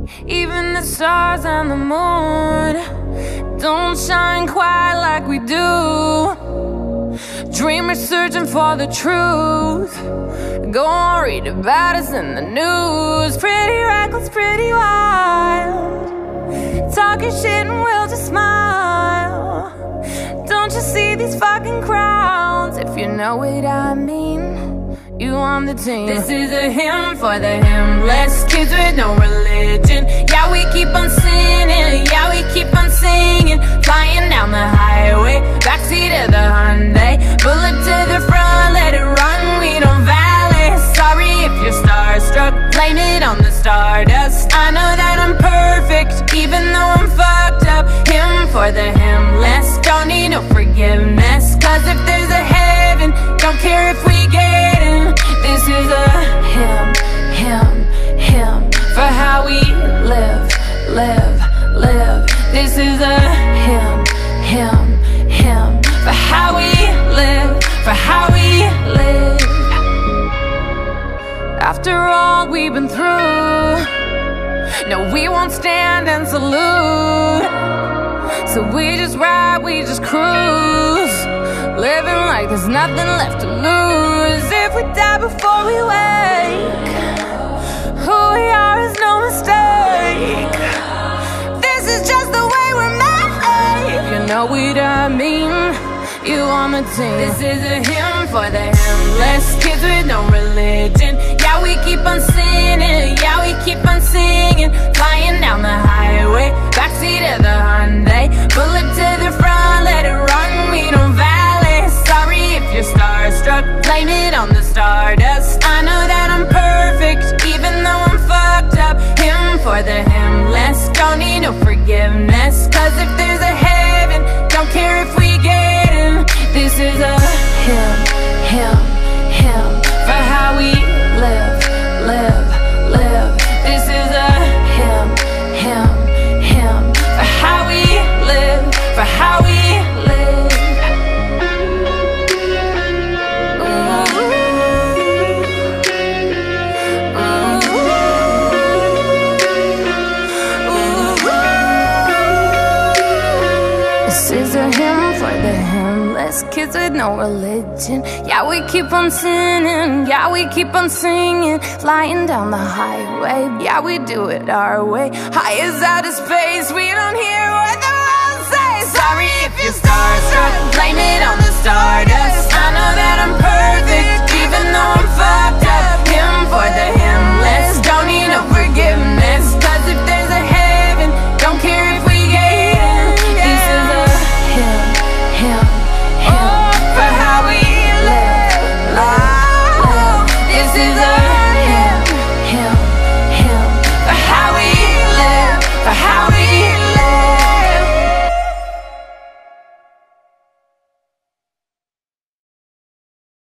Even the stars and the moon don't shine quite like we do. Dreamers searching for the truth. Go on, read about us in the news. Pretty reckless, pretty wild, talking shit and we'll just smile. Don't you see these fucking crowds? If you know what I mean, you on the team. This is a hymn for the hymnless, kids with no religion. Yeah, we keep on sinning, yeah, we keep on singing. Flying down the highway, backseat of the Hyundai. Bullet to the front, let it run, we don't valet. Sorry if you're starstruck, blame it on the stardust. I know that I'm perfect, even though I'm fucked up. Hymn for the hymnless, don't need no forgiveness. Cause if there's a heaven, don't care if we get in. This is a hymn for how we live. This is a hymn for how we live, After all we've been through, no, we won't stand and salute. So we just ride, we just cruise, living like there's nothing left to lose. If we die before we wake, who we are is no mistake. This is just the way we're made. You know what I mean, you on the team. This is a hymn for the hymnless, kids with no religion. Yeah, we keep on sinning, yeah, we keep on singing. Flying down the highway, backseat of the Hyundai. Bullet to the front, let it run, we don't valet. Sorry if you're starstruck, blame it on the stardust. I know that I'm perfect, even though I'm fucked up. Hymn for the hymnless, don't need no forgiveness. Cause if there's a heaven, don't care if we get in. This is a hymn for how we live. This is a hymn for how we live, This is a hymn for the hymnless, kids with no religion. Yeah, we keep on sinning, yeah, we keep on singing. Flying down the highway, yeah, we do it our way. High as outer space, we don't hear what the world says. Sorry if you're starstruck, blame it on the stardust. I know that I'm perfect, even though I'm fucked up.